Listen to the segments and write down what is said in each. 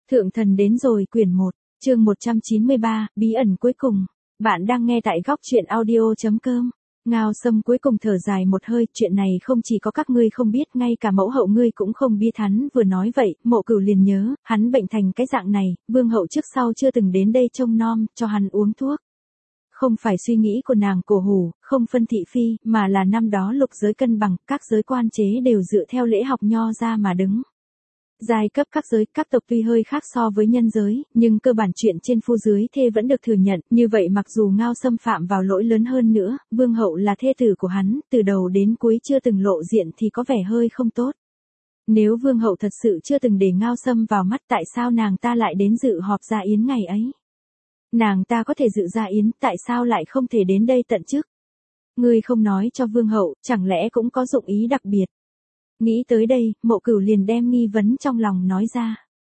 Thượng thần đến rồi quyển 1, chương 193, bí ẩn cuối cùng. Bạn đang nghe tại góc truyện audio.com. Ngao Sâm cuối cùng thở dài một hơi, chuyện này không chỉ có các ngươi không biết, ngay cả mẫu hậu ngươi cũng không biết. Hắn vừa nói vậy, Mộ Cửu liền nhớ, hắn bệnh thành cái dạng này, vương hậu trước sau chưa từng đến đây trông nom, cho hắn uống thuốc. Không phải suy nghĩ của nàng cổ hủ, không phân thị phi, mà là năm đó lục giới cân bằng, các giới quan chế đều dựa theo lễ học nho ra mà đứng. Giai cấp các giới, các tộc tuy hơi khác so với nhân giới, nhưng cơ bản chuyện trên phu dưới thê vẫn được thừa nhận, như vậy mặc dù Ngao Sâm phạm vào lỗi lớn hơn nữa, vương hậu là thê tử của hắn, từ đầu đến cuối chưa từng lộ diện thì có vẻ hơi không tốt. Nếu vương hậu thật sự chưa từng để Ngao Sâm vào mắt, tại sao nàng ta lại đến dự họp gia yến ngày ấy? Nàng ta có thể dự gia yến, tại sao lại không thể đến đây tận chức? Ngươi không nói cho vương hậu, chẳng lẽ cũng có dụng ý đặc biệt? Nghĩ tới đây, Mộ Cửu liền đem nghi vấn trong lòng nói ra.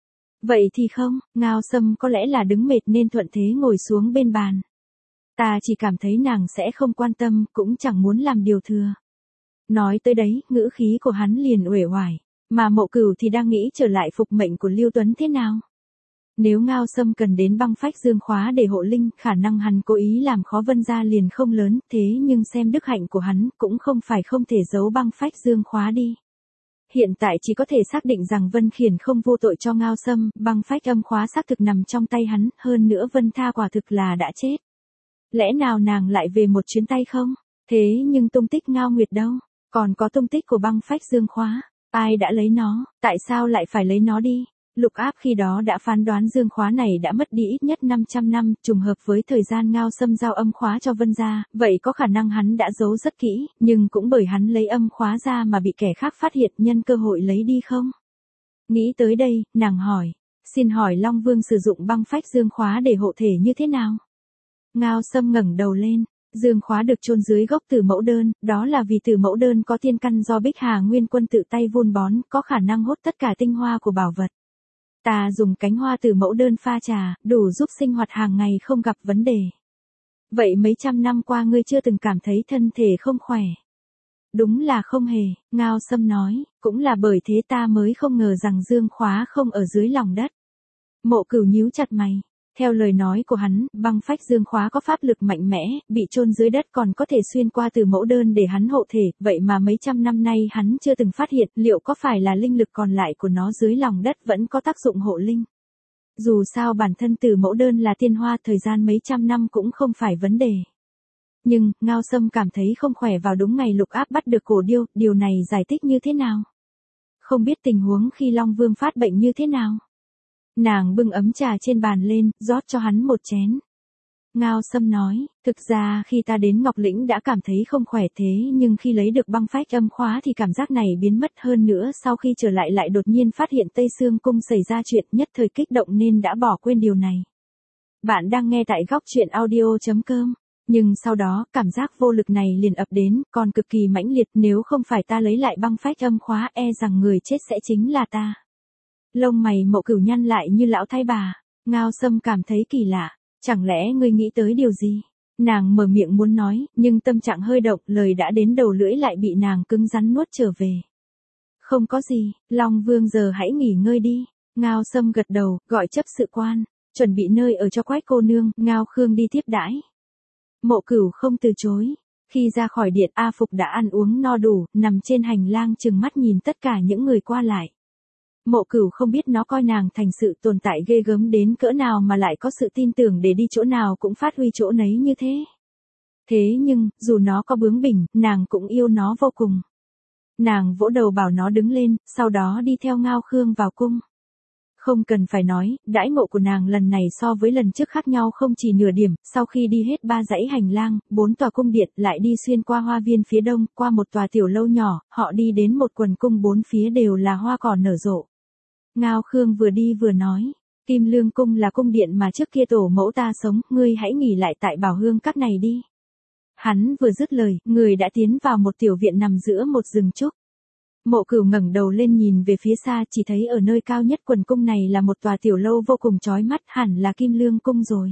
Vậy thì không, Ngao Sâm có lẽ là đứng mệt nên thuận thế ngồi xuống bên bàn. Ta chỉ cảm thấy nàng sẽ không quan tâm, cũng chẳng muốn làm điều thừa. Nói tới đấy, ngữ khí của hắn liền uể oải, mà Mộ Cửu thì đang nghĩ trở lại phục mệnh của Lưu Tuấn thế nào. Nếu Ngao Sâm cần đến băng phách dương khóa để hộ linh, khả năng hắn cố ý làm khó Vân gia liền không lớn, thế nhưng xem đức hạnh của hắn, cũng không phải không thể giấu băng phách dương khóa đi. Hiện tại chỉ có thể xác định rằng Vân Khiển không vô tội cho Ngao Sâm, băng phách âm khóa xác thực nằm trong tay hắn, hơn nữa Vân Tha quả thực là đã chết. Lẽ nào nàng lại về một chuyến tay không? Thế nhưng tung tích Ngao Nguyệt đâu? Còn có tung tích của băng phách dương khóa? Ai đã lấy nó? Tại sao lại phải lấy nó đi? Lục Áp khi đó đã phán đoán dương khóa này đã mất đi ít nhất 500 năm, trùng hợp với thời gian Ngao Sâm giao âm khóa cho Vân gia, vậy có khả năng hắn đã giấu rất kỹ, nhưng cũng bởi hắn lấy âm khóa ra mà bị kẻ khác phát hiện, nhân cơ hội lấy đi không? Nghĩ tới đây, nàng hỏi, xin hỏi Long Vương sử dụng băng phách dương khóa để hộ thể như thế nào? Ngao Sâm ngẩng đầu lên. Dương khóa được chôn dưới gốc Tử Mẫu Đơn, đó là vì Tử Mẫu Đơn có tiên căn do Bích Hà Nguyên Quân tự tay vun bón, có khả năng hút tất cả tinh hoa của bảo vật. Ta dùng cánh hoa Tử Mẫu Đơn pha trà, đủ giúp sinh hoạt hàng ngày không gặp vấn đề. Vậy mấy trăm năm qua ngươi chưa từng cảm thấy thân thể không khỏe? Đúng là không hề, Ngao Sâm nói, cũng là bởi thế ta mới không ngờ rằng dương khóa không ở dưới lòng đất. Mộ Cửu nhíu chặt mày. Theo lời nói của hắn, băng phách dương khóa có pháp lực mạnh mẽ, bị chôn dưới đất còn có thể xuyên qua Tử Mẫu Đơn để hắn hộ thể, vậy mà mấy trăm năm nay hắn chưa từng phát hiện, liệu có phải là linh lực còn lại của nó dưới lòng đất vẫn có tác dụng hộ linh? Dù sao bản thân Tử Mẫu Đơn là tiên hoa, thời gian mấy trăm năm cũng không phải vấn đề. Nhưng, Ngao Sâm cảm thấy không khỏe vào đúng ngày Lục Áp bắt được cổ điêu, điều này giải thích như thế nào? Không biết tình huống khi Long Vương phát bệnh như thế nào? Nàng bưng ấm trà trên bàn lên, rót cho hắn một chén. Ngao Sâm nói, thực ra khi ta đến Ngọc Lĩnh đã cảm thấy không khỏe thế nhưng khi lấy được băng phách âm khóa thì cảm giác này biến mất, hơn nữa sau khi trở lại đột nhiên phát hiện Tây Sương Cung xảy ra chuyện, nhất thời kích động nên đã bỏ quên điều này. Bạn đang nghe tại góc truyện audio.com. Nhưng sau đó, cảm giác vô lực này liền ập đến, còn cực kỳ mãnh liệt, nếu không phải ta lấy lại băng phách âm khóa e rằng người chết sẽ chính là ta. Lông mày Mộ Cửu nhăn lại như lão thái bà. Ngao Sâm cảm thấy kỳ lạ. Chẳng lẽ ngươi nghĩ tới điều gì? Nàng mở miệng muốn nói, nhưng tâm trạng hơi động, lời đã đến đầu lưỡi lại bị nàng cứng rắn nuốt trở về. Không có gì, Long Vương giờ hãy nghỉ ngơi đi. Ngao Sâm gật đầu, gọi chấp sự quan, chuẩn bị nơi ở cho Quách cô nương, Ngao Khương đi tiếp đãi. Mộ Cửu không từ chối. Khi ra khỏi điện, A Phục đã ăn uống no đủ, nằm trên hành lang trừng mắt nhìn tất cả những người qua lại. Mộ Cửu không biết nó coi nàng thành sự tồn tại ghê gớm đến cỡ nào mà lại có sự tin tưởng để đi chỗ nào cũng phát huy chỗ nấy như thế. Thế nhưng, dù nó có bướng bỉnh, nàng cũng yêu nó vô cùng. Nàng vỗ đầu bảo nó đứng lên, sau đó đi theo Ngao Khương vào cung. Không cần phải nói, đãi ngộ của nàng lần này so với lần trước khác nhau không chỉ nửa điểm, sau khi đi hết 3 dãy hành lang, 4 tòa cung điện, lại đi xuyên qua hoa viên phía đông, qua một tòa tiểu lâu nhỏ, họ đi đến một quần cung bốn phía đều là hoa cỏ nở rộ. Ngao Khương vừa đi vừa nói, Kim Lương Cung là cung điện mà trước kia tổ mẫu ta sống, ngươi hãy nghỉ lại tại Bảo Hương Các này đi. Hắn vừa dứt lời, người đã tiến vào một tiểu viện nằm giữa một rừng trúc. Mộ Cửu ngẩng đầu lên nhìn về phía xa, chỉ thấy ở nơi cao nhất quần cung này là một tòa tiểu lâu vô cùng chói mắt, hẳn là Kim Lương Cung rồi.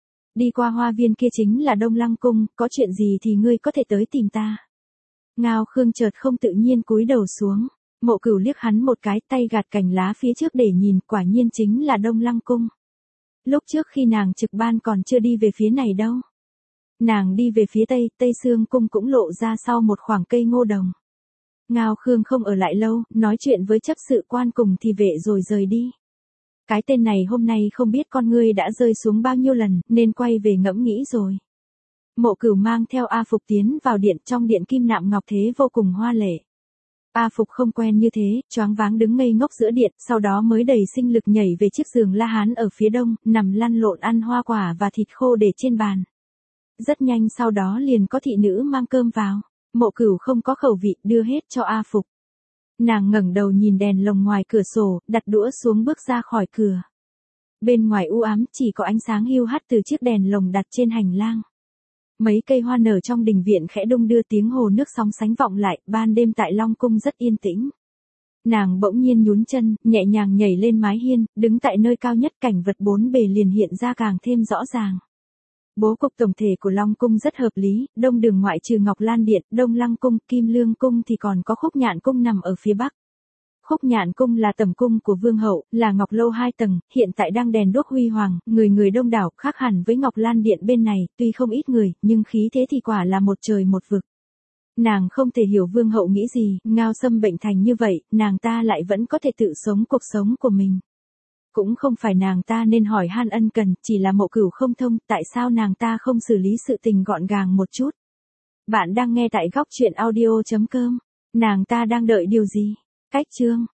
Đi qua hoa viên kia chính là Đông Lăng Cung, có chuyện gì thì ngươi có thể tới tìm ta. Ngao Khương chợt không tự nhiên cúi đầu xuống. Mộ Cửu liếc hắn một cái, tay gạt cành lá phía trước để nhìn, quả nhiên chính là Đông Lăng cung. Lúc trước khi nàng trực ban còn chưa đi về phía này đâu. Nàng đi về phía tây, Tây Sương cung cũng lộ ra sau một khoảng cây ngô đồng. Ngao Khương không ở lại lâu, nói chuyện với chấp sự quan cùng thị vệ rồi rời đi. Cái tên này hôm nay không biết con ngươi đã rơi xuống bao nhiêu lần, nên quay về ngẫm nghĩ rồi. Mộ Cửu mang theo A Phục tiến vào điện, trong điện kim nạm ngọc thế vô cùng hoa lệ. A Phục không quen như thế, choáng váng đứng ngây ngốc giữa điện, sau đó mới đầy sinh lực nhảy về chiếc giường La Hán ở phía đông, nằm lăn lộn ăn hoa quả và thịt khô để trên bàn. Rất nhanh sau đó liền có thị nữ mang cơm vào. Mộ Cửu không có khẩu vị, đưa hết cho A Phục. Nàng ngẩng đầu nhìn đèn lồng ngoài cửa sổ, đặt đũa xuống bước ra khỏi cửa. Bên ngoài u ám chỉ có ánh sáng hiu hắt từ chiếc đèn lồng đặt trên hành lang. Mấy cây hoa nở trong đình viện khẽ đung đưa, tiếng hồ nước sóng sánh vọng lại, ban đêm tại Long cung rất yên tĩnh. Nàng bỗng nhiên nhún chân, nhẹ nhàng nhảy lên mái hiên, đứng tại nơi cao nhất, cảnh vật bốn bề liền hiện ra càng thêm rõ ràng. Bố cục tổng thể của Long cung rất hợp lý, đông đường ngoại trừ Ngọc Lan Điện, Đông Lăng cung, Kim Lương cung thì còn có Khúc Nhạn cung nằm ở phía bắc. Khúc Nhạn cung là tẩm cung của vương hậu, là ngọc lâu 2 tầng, hiện tại đang đèn đuốc huy hoàng, người người đông đảo, khác hẳn với Ngọc Lan Điện bên này, tuy không ít người, nhưng khí thế thì quả là một trời một vực. Nàng không thể hiểu vương hậu nghĩ gì, Ngao Sâm bệnh thành như vậy, nàng ta lại vẫn có thể tự sống cuộc sống của mình. Cũng không phải nàng ta nên hỏi han ân cần, chỉ là Mộ Cửu không thông, tại sao nàng ta không xử lý sự tình gọn gàng một chút. Bạn đang nghe tại góc truyện audio.com, nàng ta đang đợi điều gì? Cách chương